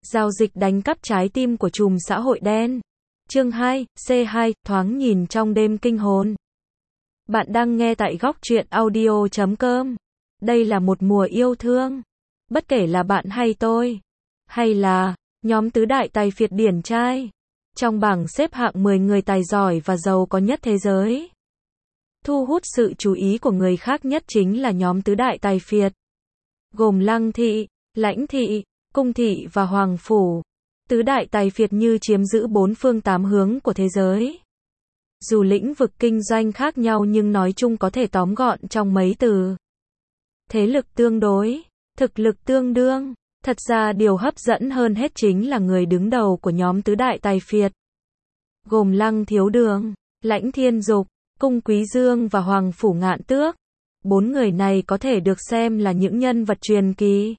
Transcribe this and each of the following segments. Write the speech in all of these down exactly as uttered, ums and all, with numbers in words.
Giao dịch đánh cắp trái tim của trùm xã hội đen. Chương hai, C hai, thoáng nhìn trong đêm kinh hồn. Bạn đang nghe tại góc truyện audio chấm com. Đây là một mùa yêu thương. Bất kể là bạn hay tôi, hay là nhóm tứ đại tài phiệt điển trai, trong bảng xếp hạng mười người tài giỏi và giàu có nhất thế giới, thu hút sự chú ý của người khác nhất chính là nhóm tứ đại tài phiệt, gồm Lăng Thị, Lãnh Thị, Cung Thị và Hoàng Phủ. Tứ đại tài phiệt như chiếm giữ bốn phương tám hướng của thế giới. Dù lĩnh vực kinh doanh khác nhau nhưng nói chung có thể tóm gọn trong mấy từ: thế lực tương đối, thực lực tương đương. Thật ra điều hấp dẫn hơn hết chính là người đứng đầu của nhóm tứ đại tài phiệt, gồm Lăng Thiếu Đường, Lãnh Thiên Dục, Cung Quý Dương và Hoàng Phủ Ngạn Tước. Bốn người này có thể được xem là những nhân vật truyền kỳ.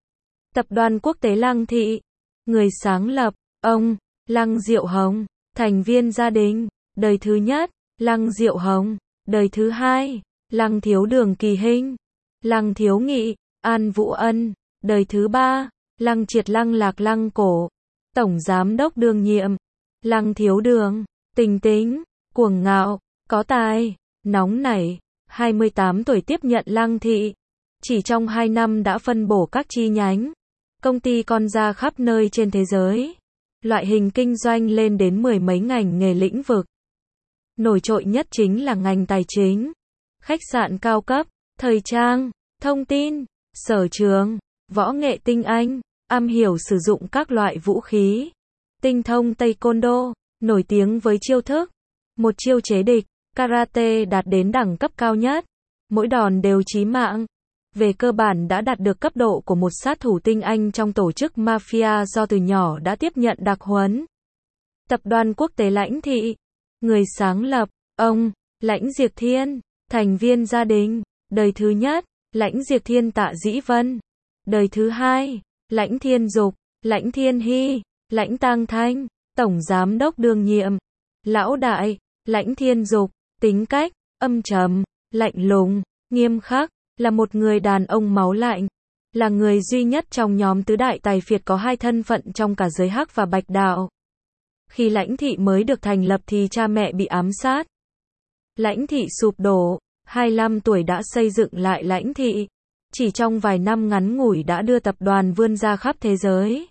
Tập đoàn quốc tế Lăng Thị, người sáng lập, ông Lăng Diệu Hồng, thành viên gia đình, đời thứ nhất, Lăng Diệu Hồng, đời thứ hai, Lăng Thiếu Đường Kỳ Hinh, Lăng Thiếu Nghị, An Vũ Ân, đời thứ ba, Lăng Triệt Lăng Lạc Lăng Cổ, tổng giám đốc đương nhiệm. Lăng Thiếu Đường, Tình Tính, cuồng ngạo, có tài, nóng nảy, hai mươi tám tuổi tiếp nhận Lăng Thị. Chỉ trong hai năm đã phân bổ các chi nhánh, công ty con ra khắp nơi trên thế giới. Loại hình kinh doanh lên đến mười mấy ngành nghề lĩnh vực. Nổi trội nhất chính là ngành tài chính, khách sạn cao cấp, thời trang, thông tin, sở trường, võ nghệ tinh anh, am hiểu sử dụng các loại vũ khí, tinh thông taekwondo, nổi tiếng với chiêu thức một chiêu chế địch, karate đạt đến đẳng cấp cao nhất, mỗi đòn đều chí mạng. Về cơ bản đã đạt được cấp độ của một sát thủ tinh anh trong tổ chức mafia do từ nhỏ đã tiếp nhận đặc huấn. Tập đoàn quốc tế Lãnh Thị, người sáng lập, ông Lãnh Diệp Thiên, thành viên gia đình, đời thứ nhất, Lãnh Diệp Thiên Tạ Dĩ Vân, đời thứ hai, Lãnh Thiên Dục, Lãnh Thiên Hy, Lãnh Tang Thanh, tổng giám đốc đương nhiệm. Lão đại, Lãnh Thiên Dục, tính cách âm trầm, lạnh lùng, nghiêm khắc, là một người đàn ông máu lạnh, là người duy nhất trong nhóm tứ đại tài phiệt có hai thân phận trong cả giới hắc và bạch đạo. Khi Lãnh Thị mới được thành lập thì cha mẹ bị ám sát. Lãnh Thị sụp đổ, hai mươi lăm tuổi đã xây dựng lại Lãnh Thị. Chỉ trong vài năm ngắn ngủi đã đưa tập đoàn vươn ra khắp thế giới.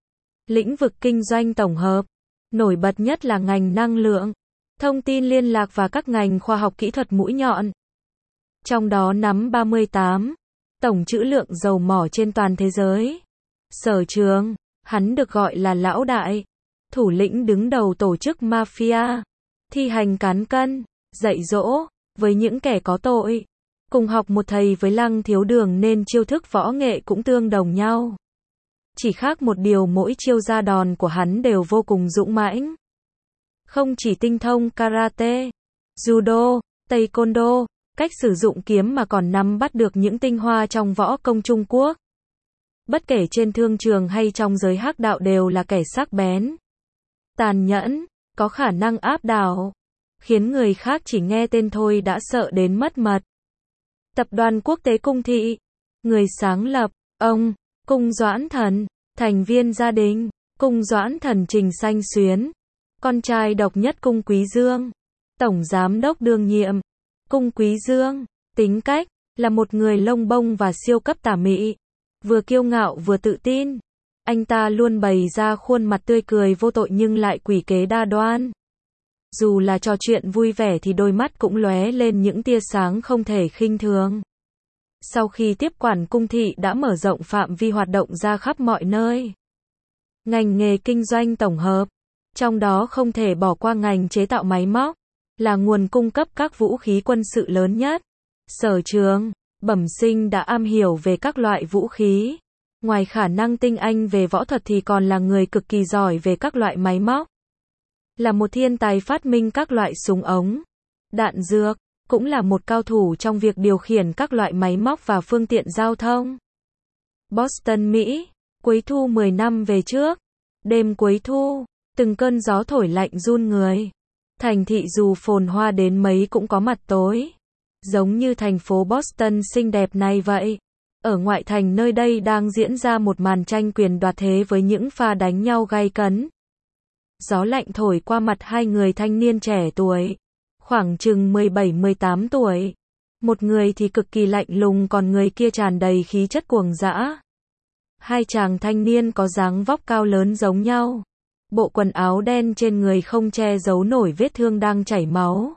Lĩnh vực kinh doanh tổng hợp, nổi bật nhất là ngành năng lượng, thông tin liên lạc và các ngành khoa học kỹ thuật mũi nhọn. Trong đó nắm ba mươi tám tổng trữ lượng dầu mỏ trên toàn thế giới. Sở trường, hắn được gọi là lão đại, thủ lĩnh đứng đầu tổ chức mafia, thi hành cán cân, dạy dỗ với những kẻ có tội. Cùng học một thầy với Lăng Thiếu Đường nên chiêu thức võ nghệ cũng tương đồng nhau. Chỉ khác một điều mỗi chiêu ra đòn của hắn đều vô cùng dũng mãnh. Không chỉ tinh thông karate, judo, taekwondo, cách sử dụng kiếm mà còn nắm bắt được những tinh hoa trong võ công Trung Quốc. Bất kể trên thương trường hay trong giới hắc đạo đều là kẻ sắc bén, tàn nhẫn, có khả năng áp đảo, khiến người khác chỉ nghe tên thôi đã sợ đến mất mật. Tập đoàn quốc tế Cung Thị, người sáng lập, ông Cung Doãn Thần, thành viên gia đình, Cung Doãn Thần Trình Sanh Xuyến, con trai độc nhất Cung Quý Dương, tổng giám đốc đương nhiệm. Cung Quý Dương, tính cách, là một người lông bông và siêu cấp tà mị, vừa kiêu ngạo vừa tự tin. Anh ta luôn bày ra khuôn mặt tươi cười vô tội nhưng lại quỷ kế đa đoan. Dù là trò chuyện vui vẻ thì đôi mắt cũng lóe lên những tia sáng không thể khinh thường. Sau khi tiếp quản Cung Thị đã mở rộng phạm vi hoạt động ra khắp mọi nơi. Ngành nghề kinh doanh tổng hợp, trong đó không thể bỏ qua ngành chế tạo máy móc, là nguồn cung cấp các vũ khí quân sự lớn nhất. Sở trường, bẩm sinh đã am hiểu về các loại vũ khí. Ngoài khả năng tinh anh về võ thuật thì còn là người cực kỳ giỏi về các loại máy móc. Là một thiên tài phát minh các loại súng ống, đạn dược, cũng là một cao thủ trong việc điều khiển các loại máy móc và phương tiện giao thông. Boston, Mỹ, cuối thu mười năm về trước. Đêm cuối thu, từng cơn gió thổi lạnh run người. Thành thị dù phồn hoa đến mấy cũng có mặt tối. Giống như thành phố Boston xinh đẹp này vậy. Ở ngoại thành nơi đây đang diễn ra một màn tranh quyền đoạt thế với những pha đánh nhau gay cấn. Gió lạnh thổi qua mặt hai người thanh niên trẻ tuổi, khoảng chừng mười bảy mười tám tuổi. Một người thì cực kỳ lạnh lùng còn người kia tràn đầy khí chất cuồng dã. Hai chàng thanh niên có dáng vóc cao lớn giống nhau. Bộ quần áo đen trên người không che giấu nổi vết thương đang chảy máu.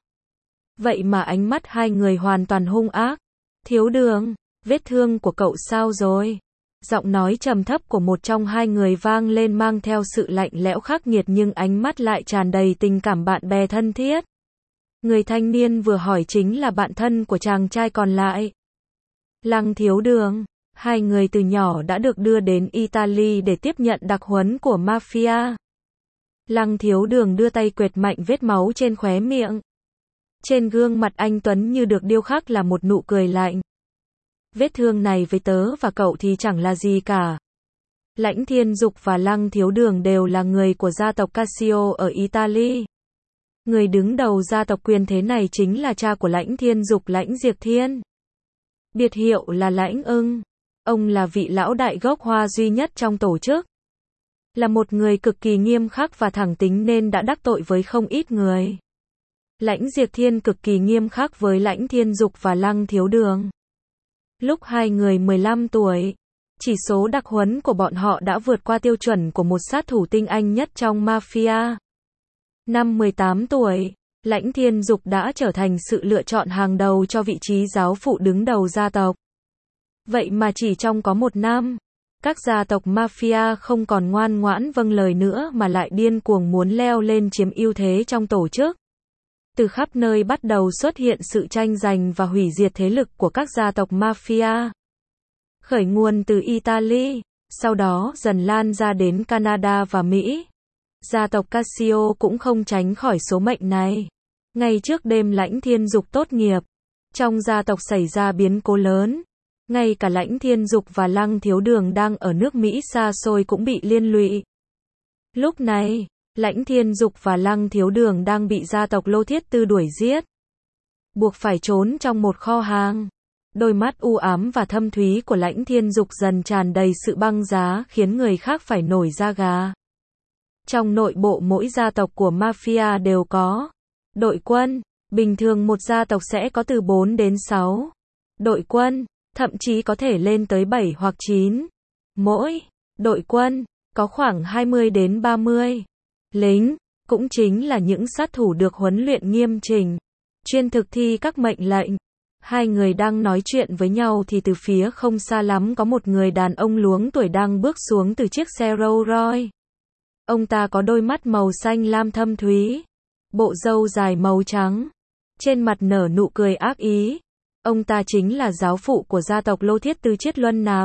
Vậy mà ánh mắt hai người hoàn toàn hung ác. Thiếu Đường, vết thương của cậu sao rồi? Giọng nói trầm thấp của một trong hai người vang lên mang theo sự lạnh lẽo khắc nghiệt nhưng ánh mắt lại tràn đầy tình cảm bạn bè thân thiết. Người thanh niên vừa hỏi chính là bạn thân của chàng trai còn lại. Lăng Thiếu Đường, hai người từ nhỏ đã được đưa đến Italy để tiếp nhận đặc huấn của mafia. Lăng Thiếu Đường đưa tay quệt mạnh vết máu trên khóe miệng. Trên gương mặt anh tuấn như được điêu khắc là một nụ cười lạnh. Vết thương này với tớ và cậu thì chẳng là gì cả. Lãnh Thiên Dục và Lăng Thiếu Đường đều là người của gia tộc Casio ở Italy. Người đứng đầu gia tộc quyền thế này chính là cha của Lãnh Thiên Dục, Lãnh Diệp Thiên. Biệt hiệu là Lãnh Ưng. Ông là vị lão đại gốc Hoa duy nhất trong tổ chức. Là một người cực kỳ nghiêm khắc và thẳng tính nên đã đắc tội với không ít người. Lãnh Diệp Thiên cực kỳ nghiêm khắc với Lãnh Thiên Dục và Lăng Thiếu Đường. Lúc hai người mười lăm tuổi, chỉ số đặc huấn của bọn họ đã vượt qua tiêu chuẩn của một sát thủ tinh anh nhất trong mafia. Năm mười tám tuổi, Lãnh Thiên Dục đã trở thành sự lựa chọn hàng đầu cho vị trí giáo phụ đứng đầu gia tộc. Vậy mà chỉ trong có một năm, các gia tộc mafia không còn ngoan ngoãn vâng lời nữa mà lại điên cuồng muốn leo lên chiếm ưu thế trong tổ chức. Từ khắp nơi bắt đầu xuất hiện sự tranh giành và hủy diệt thế lực của các gia tộc mafia. Khởi nguồn từ Italy, sau đó dần lan ra đến Canada và Mỹ. Gia tộc Casio cũng không tránh khỏi số mệnh này. Ngay trước đêm Lãnh Thiên Dục tốt nghiệp, trong gia tộc xảy ra biến cố lớn. Ngay cả Lãnh Thiên Dục và Lăng Thiếu Đường đang ở nước Mỹ xa xôi cũng bị liên lụy. Lúc này, Lãnh Thiên Dục và Lăng Thiếu Đường đang bị gia tộc Lô Thiết Tư đuổi giết, buộc phải trốn trong một kho hàng. Đôi mắt u ám và thâm thúy của Lãnh Thiên Dục dần tràn đầy sự băng giá khiến người khác phải nổi da gà. Trong nội bộ mỗi gia tộc của mafia đều có đội quân, bình thường một gia tộc sẽ có từ bốn đến sáu đội quân, thậm chí có thể lên tới bảy hoặc chín. Mỗi đội quân có khoảng hai mươi đến ba mươi lính, cũng chính là những sát thủ được huấn luyện nghiêm chỉnh, chuyên thực thi các mệnh lệnh. Hai người đang nói chuyện với nhau thì từ phía không xa lắm có một người đàn ông luống tuổi đang bước xuống từ chiếc xe Rolls Royce. Ông ta có đôi mắt màu xanh lam thâm thúy, bộ râu dài màu trắng, trên mặt nở nụ cười ác ý. Ông ta chính là giáo phụ của gia tộc Lô Thiết Tư Chiết Luân Nạp.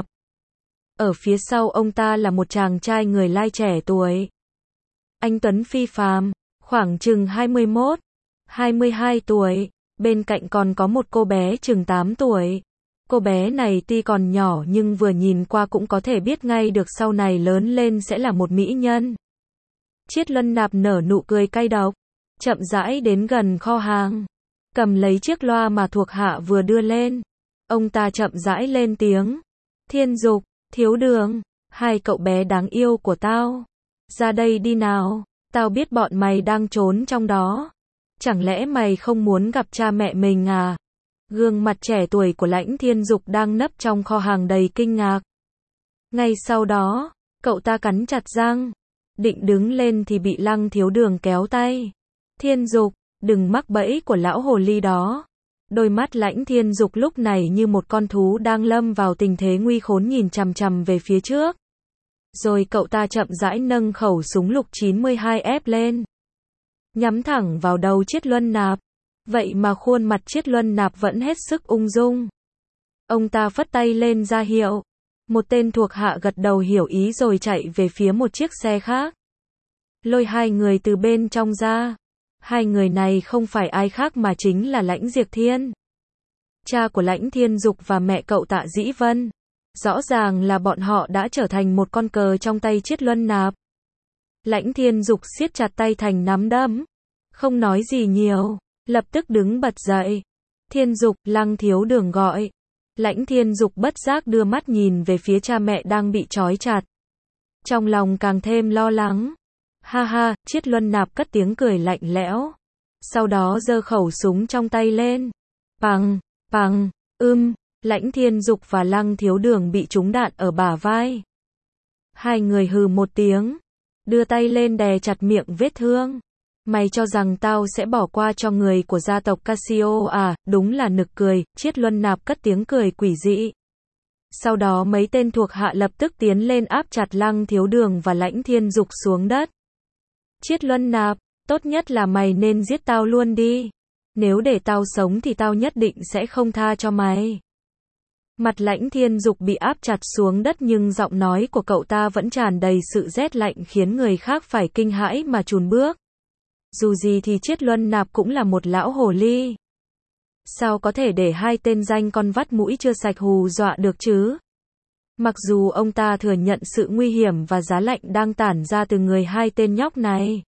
Ở phía sau ông ta là một chàng trai người Lai trẻ tuổi. Anh tuấn phi phàm, khoảng chừng hai mươi mốt, hai mươi hai tuổi. Bên cạnh còn có một cô bé chừng tám tuổi. Cô bé này tuy còn nhỏ nhưng vừa nhìn qua cũng có thể biết ngay được sau này lớn lên sẽ là một mỹ nhân. Chiết Luân Nạp nở nụ cười cay độc, chậm rãi đến gần kho hàng, cầm lấy chiếc loa mà thuộc hạ vừa đưa lên. Ông ta chậm rãi lên tiếng. Thiên Dục, Thiếu Đường, hai cậu bé đáng yêu của tao, ra đây đi nào, tao biết bọn mày đang trốn trong đó. Chẳng lẽ mày không muốn gặp cha mẹ mình à? Gương mặt trẻ tuổi của Lãnh Thiên Dục đang nấp trong kho hàng đầy kinh ngạc. Ngay sau đó, cậu ta cắn chặt răng, định đứng lên thì bị Lăng Thiếu Đường kéo tay. Thiên Dục, đừng mắc bẫy của lão hồ ly đó. Đôi mắt Lãnh Thiên Dục lúc này như một con thú đang lâm vào tình thế nguy khốn nhìn chằm chằm về phía trước. Rồi cậu ta chậm rãi nâng khẩu súng lục chín mươi hai ép lên, nhắm thẳng vào đầu Chiết Luân Nạp. Vậy mà khuôn mặt Chiết Luân Nạp vẫn hết sức ung dung. Ông ta phất tay lên ra hiệu. Một tên thuộc hạ gật đầu hiểu ý rồi chạy về phía một chiếc xe khác, lôi hai người từ bên trong ra. Hai người này không phải ai khác mà chính là Lãnh Diệp Thiên, cha của Lãnh Thiên Dục và mẹ cậu Tạ Dĩ Vân. Rõ ràng là bọn họ đã trở thành một con cờ trong tay Chiết Luân Nạp. Lãnh Thiên Dục siết chặt tay thành nắm đấm, không nói gì nhiều, lập tức đứng bật dậy. Thiên Dục, Lăng Thiếu Đường gọi. Lãnh Thiên Dục bất giác đưa mắt nhìn về phía cha mẹ đang bị trói chặt. Trong lòng càng thêm lo lắng. Ha ha, Triết Luân Nạp cất tiếng cười lạnh lẽo. Sau đó giơ khẩu súng trong tay lên. Pằng, pằng, ưm, Lãnh Thiên Dục và Lăng Thiếu Đường bị trúng đạn ở bả vai. Hai người hừ một tiếng, đưa tay lên đè chặt miệng vết thương. Mày cho rằng tao sẽ bỏ qua cho người của gia tộc Casio à, đúng là nực cười, Triết Luân Nạp cất tiếng cười quỷ dị. Sau đó mấy tên thuộc hạ lập tức tiến lên áp chặt Lăng Thiếu Đường và Lãnh Thiên Dục xuống đất. Triết Luân Nạp, tốt nhất là mày nên giết tao luôn đi. Nếu để tao sống thì tao nhất định sẽ không tha cho mày. Mặt Lãnh Thiên Dục bị áp chặt xuống đất nhưng giọng nói của cậu ta vẫn tràn đầy sự rét lạnh khiến người khác phải kinh hãi mà chùn bước. Dù gì thì Triết Luân Nạp cũng là một lão hồ ly. Sao có thể để hai tên danh con vắt mũi chưa sạch hù dọa được chứ? Mặc dù ông ta thừa nhận sự nguy hiểm và giá lạnh đang tản ra từ người hai tên nhóc này.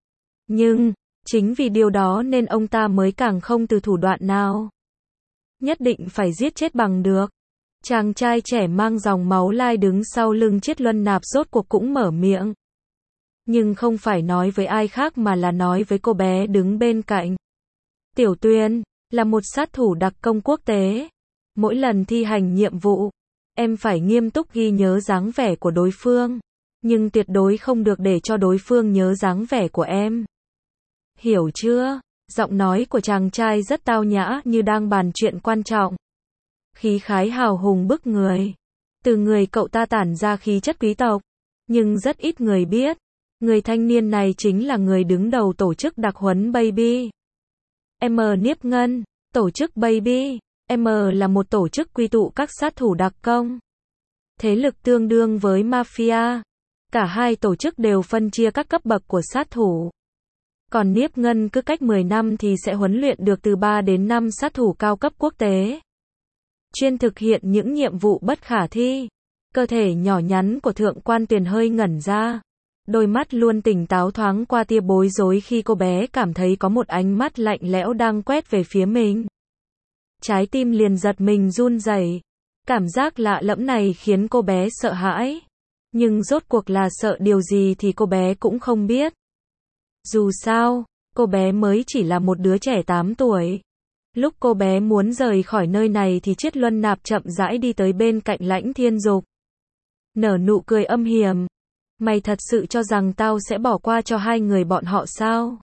Nhưng, chính vì điều đó nên ông ta mới càng không từ thủ đoạn nào. Nhất định phải giết chết bằng được. Chàng trai trẻ mang dòng máu lai đứng sau lưng Triết Luân Nạp rốt cuộc cũng mở miệng. Nhưng không phải nói với ai khác mà là nói với cô bé đứng bên cạnh. Tiểu Tuyên, là một sát thủ đặc công quốc tế. Mỗi lần thi hành nhiệm vụ, em phải nghiêm túc ghi nhớ dáng vẻ của đối phương. Nhưng tuyệt đối không được để cho đối phương nhớ dáng vẻ của em. Hiểu chưa? Giọng nói của chàng trai rất tao nhã như đang bàn chuyện quan trọng. Khí khái hào hùng bức người. Từ người cậu ta tản ra khí chất quý tộc. Nhưng rất ít người biết. Người thanh niên này chính là người đứng đầu tổ chức đặc huấn Baby. M. Niếp Ngân. Tổ chức Baby. M là một tổ chức quy tụ các sát thủ đặc công. Thế lực tương đương với Mafia. Cả hai tổ chức đều phân chia các cấp bậc của sát thủ. Còn Niếp Ngân cứ cách mười năm thì sẽ huấn luyện được từ ba đến năm sát thủ cao cấp quốc tế. Chuyên thực hiện những nhiệm vụ bất khả thi. Cơ thể nhỏ nhắn của thượng quan Tuyền hơi ngẩn ra. Đôi mắt luôn tỉnh táo thoáng qua tia bối rối khi cô bé cảm thấy có một ánh mắt lạnh lẽo đang quét về phía mình. Trái tim liền giật mình run rẩy. Cảm giác lạ lẫm này khiến cô bé sợ hãi. Nhưng rốt cuộc là sợ điều gì thì cô bé cũng không biết. Dù sao, cô bé mới chỉ là một đứa trẻ tám tuổi. Lúc cô bé muốn rời khỏi nơi này thì Triết Luân Nạp chậm rãi đi tới bên cạnh Lãnh Thiên Dục. Nở nụ cười âm hiểm. Mày thật sự cho rằng tao sẽ bỏ qua cho hai người bọn họ sao?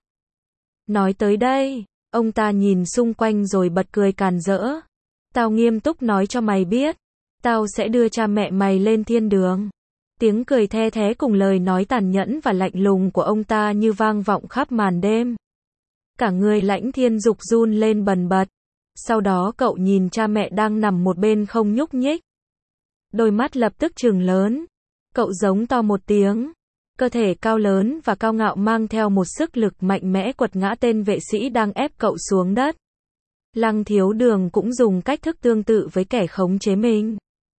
Nói tới đây, ông ta nhìn xung quanh rồi bật cười càn rỡ. Tao nghiêm túc nói cho mày biết. Tao sẽ đưa cha mẹ mày lên thiên đường. Tiếng cười the thé cùng lời nói tàn nhẫn và lạnh lùng của ông ta như vang vọng khắp màn đêm. Cả người Lãnh Thiên Dục run lên bần bật. Sau đó cậu nhìn cha mẹ đang nằm một bên không nhúc nhích. Đôi mắt lập tức trừng lớn. Cậu giống to một tiếng. Cơ thể cao lớn và cao ngạo mang theo một sức lực mạnh mẽ quật ngã tên vệ sĩ đang ép cậu xuống đất. Lăng Thiếu Đường cũng dùng cách thức tương tự với kẻ khống chế mình.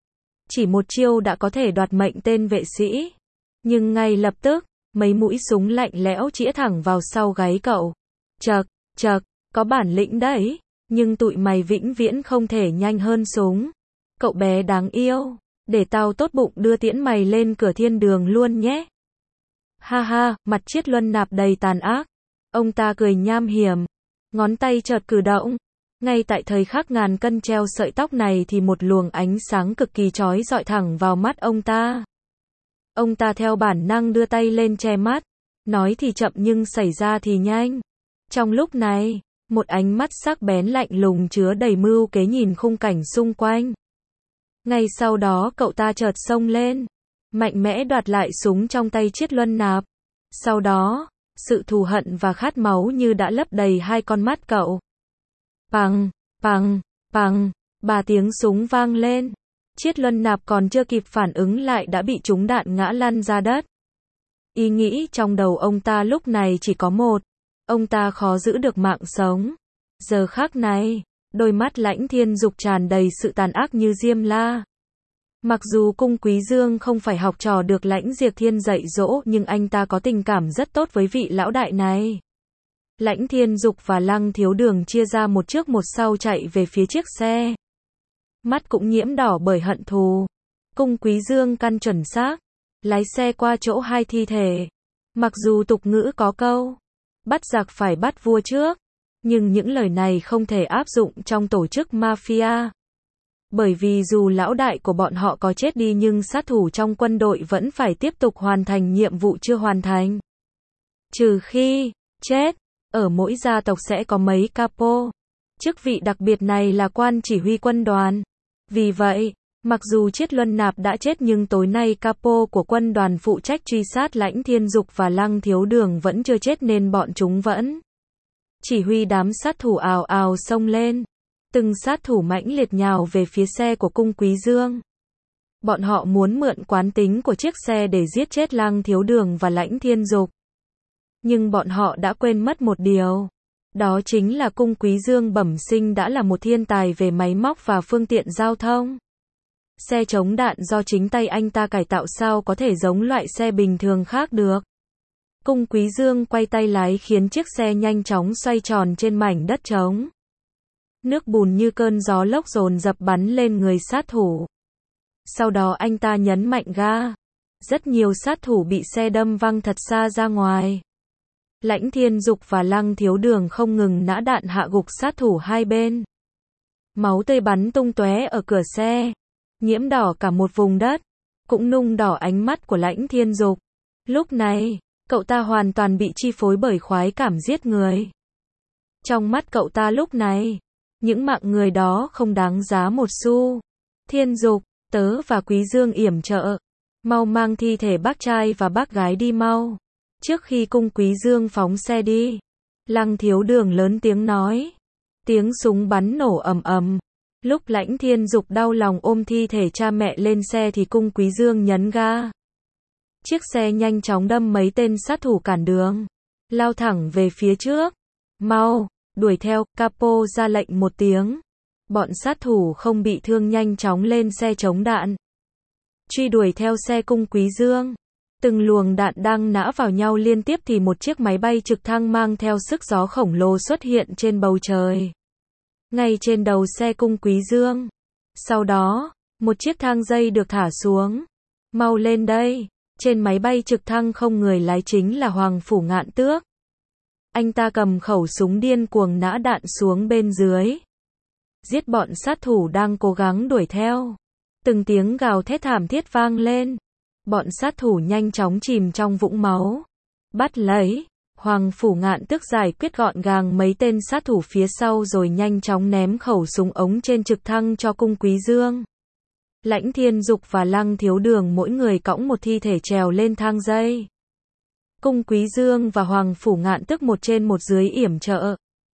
Chỉ một chiêu đã có thể đoạt mệnh tên vệ sĩ. Nhưng ngay lập tức, mấy mũi súng lạnh lẽo chĩa thẳng vào sau gáy cậu. Chậc, chậc, có bản lĩnh đấy, nhưng tụi mày vĩnh viễn không thể nhanh hơn súng. Cậu bé đáng yêu, để tao tốt bụng đưa tiễn mày lên cửa thiên đường luôn nhé. Ha ha, mặt Triết Luân Nạp đầy tàn ác. Ông ta cười nham hiểm, ngón tay chợt cử động. Ngay tại thời khắc ngàn cân treo sợi tóc này thì một luồng ánh sáng cực kỳ chói rọi thẳng vào mắt ông ta. Ông ta theo bản năng đưa tay lên che mắt. Nói thì chậm nhưng xảy ra thì nhanh. Trong lúc này, một ánh mắt sắc bén lạnh lùng chứa đầy mưu kế nhìn khung cảnh xung quanh. Ngay sau đó cậu ta chợt xông lên, mạnh mẽ đoạt lại súng trong tay Triết Luân Nạp. Sau đó, sự thù hận và khát máu như đã lấp đầy hai con mắt cậu. Pằng, pằng, pằng, ba tiếng súng vang lên. Triết Luân Nạp còn chưa kịp phản ứng lại đã bị trúng đạn ngã lăn ra đất. Ý nghĩ trong đầu ông ta lúc này chỉ có một. Ông ta khó giữ được mạng sống. Giờ khắc này, đôi mắt Lãnh Thiên Dục tràn đầy sự tàn ác như diêm la. Mặc dù Cung Quý Dương không phải học trò được Lãnh Diệp Thiên dạy dỗ nhưng anh ta có tình cảm rất tốt với vị lão đại này. Lãnh Thiên Dục và Lăng Thiếu Đường chia ra một trước một sau chạy về phía chiếc xe. mắt cũng nhiễm đỏ bởi hận thù. Cung Quý Dương căn chuẩn xác, lái xe qua chỗ hai thi thể. Mặc dù tục ngữ có câu, bắt giặc phải bắt vua trước, nhưng những lời này không thể áp dụng trong tổ chức mafia. Bởi vì dù lão đại của bọn họ có chết đi nhưng sát thủ trong quân đội vẫn phải tiếp tục hoàn thành nhiệm vụ chưa hoàn thành. Trừ khi chết, ở mỗi gia tộc sẽ có mấy capo. Chức vị đặc biệt này là quan chỉ huy quân đoàn. Vì vậy, mặc dù Triết Luân Nạp đã chết nhưng tối nay capo của quân đoàn phụ trách truy sát Lãnh Thiên Dục và Lăng Thiếu Đường vẫn chưa chết nên bọn chúng vẫn chỉ huy đám sát thủ ào ào xông lên. Từng sát thủ mãnh liệt nhào về phía xe của Cung Quý Dương. Bọn họ muốn mượn quán tính của chiếc xe để giết chết Lăng Thiếu Đường và Lãnh Thiên Dục. Nhưng bọn họ đã quên mất một điều. Đó chính là Cung Quý Dương bẩm sinh đã là một thiên tài về máy móc và phương tiện giao thông. Xe chống đạn do chính tay anh ta cải tạo sao có thể giống loại xe bình thường khác được. Cung Quý Dương quay tay lái khiến chiếc xe nhanh chóng xoay tròn trên mảnh đất trống. Nước bùn như cơn gió lốc dồn dập bắn lên người sát thủ. Sau đó anh ta nhấn mạnh ga. Rất nhiều sát thủ bị xe đâm văng thật xa ra ngoài. Lãnh Thiên Dục và Lăng Thiếu Đường không ngừng nã đạn hạ gục sát thủ hai bên. Máu tươi bắn tung tóe ở cửa xe, nhiễm đỏ cả một vùng đất, cũng nung đỏ ánh mắt của Lãnh Thiên Dục. Lúc này, cậu ta hoàn toàn bị chi phối bởi khoái cảm giết người. Trong mắt cậu ta lúc này, những mạng người đó không đáng giá một xu. Thiên Dục, tớ và Quý Dương yểm trợ. Mau mang thi thể bác trai và bác gái đi mau. Trước khi Cung Quý Dương phóng xe đi, Lăng Thiếu Đường lớn tiếng nói. Tiếng súng bắn nổ ầm ầm. Lúc Lãnh Thiên Dục đau lòng ôm thi thể cha mẹ lên xe thì Cung Quý Dương nhấn ga. Chiếc xe nhanh chóng đâm mấy tên sát thủ cản đường, lao thẳng về phía trước. Mau, đuổi theo, capo ra lệnh một tiếng. Bọn sát thủ không bị thương nhanh chóng lên xe chống đạn. Truy đuổi theo xe Cung Quý Dương. Từng luồng đạn đang nã vào nhau liên tiếp thì một chiếc máy bay trực thăng mang theo sức gió khổng lồ xuất hiện trên bầu trời. Ngay trên đầu xe Cung Quý Dương. Sau đó, một chiếc thang dây được thả xuống. Mau lên đây. Trên máy bay trực thăng không người lái chính là Hoàng Phủ Ngạn Tước. Anh ta cầm khẩu súng điên cuồng nã đạn xuống bên dưới. Giết bọn sát thủ đang cố gắng đuổi theo. Từng tiếng gào thét thảm thiết vang lên. Bọn sát thủ nhanh chóng chìm trong vũng máu. Bắt lấy. Hoàng Phủ Ngạn Tước giải quyết gọn gàng mấy tên sát thủ phía sau rồi nhanh chóng ném khẩu súng ống trên trực thăng cho Cung Quý Dương. Lãnh Thiên Dục và Lăng Thiếu Đường mỗi người cõng một thi thể trèo lên thang dây. Cung Quý Dương và Hoàng Phủ Ngạn Tước một trên một dưới yểm trợ.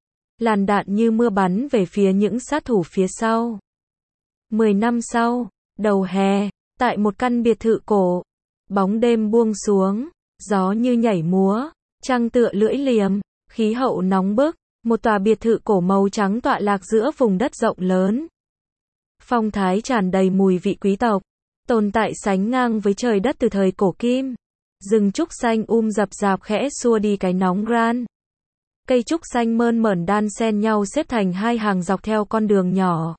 Làn đạn như mưa bắn về phía những sát thủ phía sau. Mười năm sau, đầu hè, tại một căn biệt thự cổ, bóng đêm buông xuống, gió như nhảy múa, trăng tựa lưỡi liềm, khí hậu nóng bức, một tòa biệt thự cổ màu trắng tọa lạc giữa vùng đất rộng lớn. Phong thái tràn đầy mùi vị quý tộc, tồn tại sánh ngang với trời đất từ thời cổ kim. Rừng trúc xanh um rập rạp khẽ xua đi cái nóng ran. Cây trúc xanh mơn mởn đan xen nhau xếp thành hai hàng dọc theo con đường nhỏ.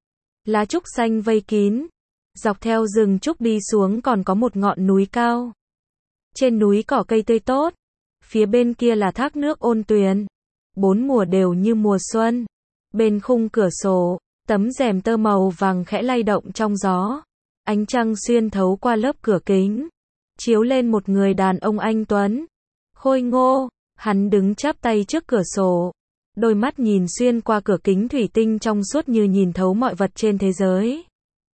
Lá trúc xanh vây kín. Dọc theo rừng trúc đi xuống còn có một ngọn núi cao. Trên núi cỏ cây tươi tốt. Phía bên kia là thác nước ôn tuyền. Bốn mùa đều như mùa xuân. Bên khung cửa sổ, tấm rèm tơ màu vàng khẽ lay động trong gió. Ánh trăng xuyên thấu qua lớp cửa kính, chiếu lên một người đàn ông anh tuấn, khôi ngô. Hắn đứng chắp tay trước cửa sổ, đôi mắt nhìn xuyên qua cửa kính thủy tinh trong suốt như nhìn thấu mọi vật trên thế giới.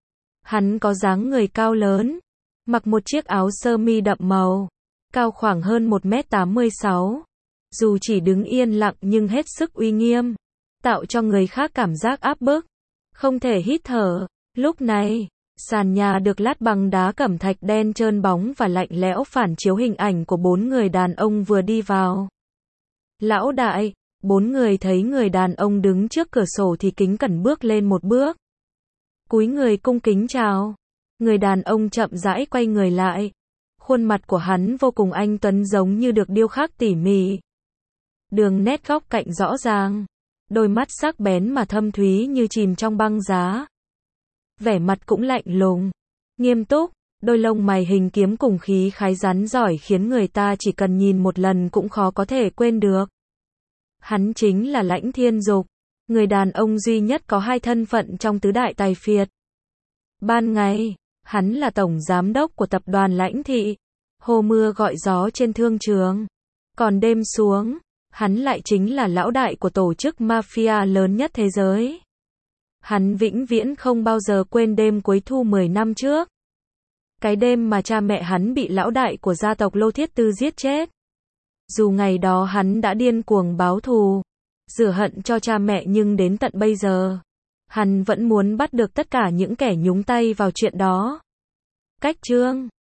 Hắn có dáng người cao lớn, mặc một chiếc áo sơ mi đậm màu, cao khoảng hơn một mét tám mươi sáu. Dù chỉ đứng yên lặng nhưng hết sức uy nghiêm, tạo cho người khác cảm giác áp bức, không thể hít thở. Lúc này, sàn nhà được lát bằng đá cẩm thạch đen trơn bóng và lạnh lẽo phản chiếu hình ảnh của bốn người đàn ông vừa đi vào. Lão đại, bốn người thấy người đàn ông đứng trước cửa sổ thì kính cẩn bước lên một bước. Cúi người cung kính chào. Người đàn ông chậm rãi quay người lại. Khuôn mặt của hắn vô cùng anh tuấn giống như được điêu khắc tỉ mỉ. Đường nét góc cạnh rõ ràng. Đôi mắt sắc bén mà thâm thúy như chìm trong băng giá. vẻ mặt cũng lạnh lùng, nghiêm túc, đôi lông mày hình kiếm cùng khí khái rắn giỏi khiến người ta chỉ cần nhìn một lần cũng khó có thể quên được. Hắn chính là Lãnh Thiên Dục, người đàn ông duy nhất có hai thân phận trong tứ đại tài phiệt. Ban ngày, hắn là tổng giám đốc của tập đoàn Lãnh Thị, hô mưa gọi gió trên thương trường. Còn đêm xuống, hắn lại chính là lão đại của tổ chức mafia lớn nhất thế giới. Hắn vĩnh viễn không bao giờ quên đêm cuối thu mười năm trước. Cái đêm mà cha mẹ hắn bị lão đại của gia tộc Lô Thiết Tư giết chết. Dù ngày đó hắn đã điên cuồng báo thù, rửa hận cho cha mẹ, nhưng đến tận bây giờ, hắn vẫn muốn bắt được tất cả những kẻ nhúng tay vào chuyện đó. Cách chương